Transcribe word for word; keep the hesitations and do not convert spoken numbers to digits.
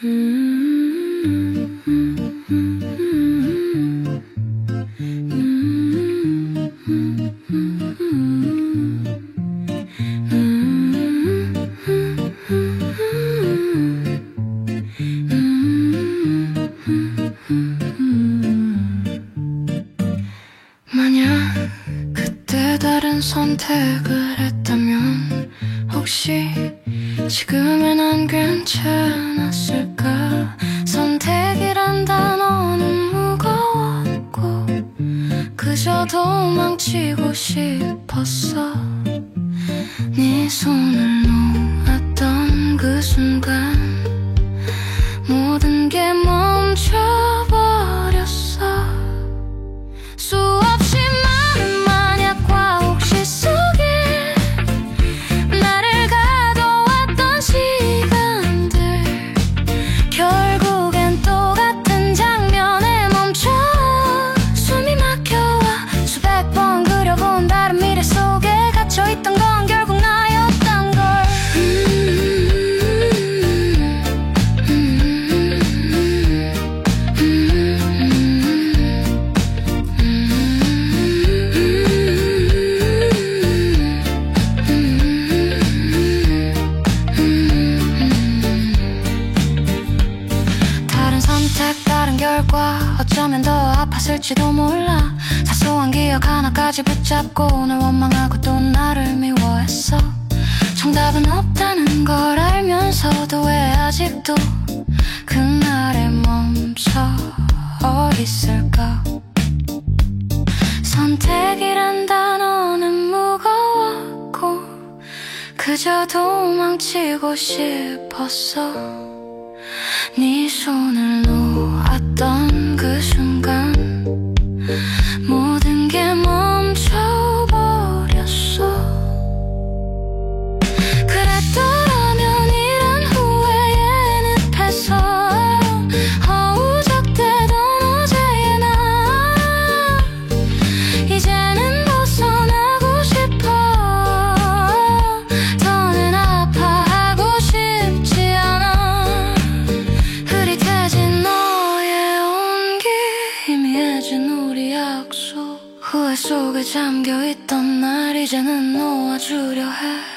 만약 그때 다른 선택을 했다면 혹시 지금의 난 괜찮았을까? 선택이란 단어는 무거웠고 그저 도망치고 싶었어. 네 손을 놓았던 그 순간 모든 게 멈춰버렸어. 수없이 많은 만약과 혹시 속에 나를 가둬왔던 시간들 결국엔 똑같은 장면에 멈춰 숨이 막혀와 수백 번 그려본 다른 미래 속에 갇혀있던 건 결국 나였던 걸. 다른 선택, 다른 결과 어쩌면 더 아팠을지도 몰라. 사소한 기억 하나까지 붙잡고 널 원망하고 또 나를 미워했어. 정답은 없다는 걸 알면서도 왜 아직도 그날에 멈춰 있을까? 선택이란 단어는 무거웠고 그저 도망치고 싶었어. 네 손을 놓았던 그 순간 모든 게 멈춰버렸어. 그랬더라면 이런 후회의 늪에서 허우적대던 어제의 나 이제는 벗어나고 싶어. 더는 아파하고 싶지 않아. 흐릿해진 너의 온기 희미해진 우리 약속 후회 속에 잠겨있던 날 이제는 놓아주려 해.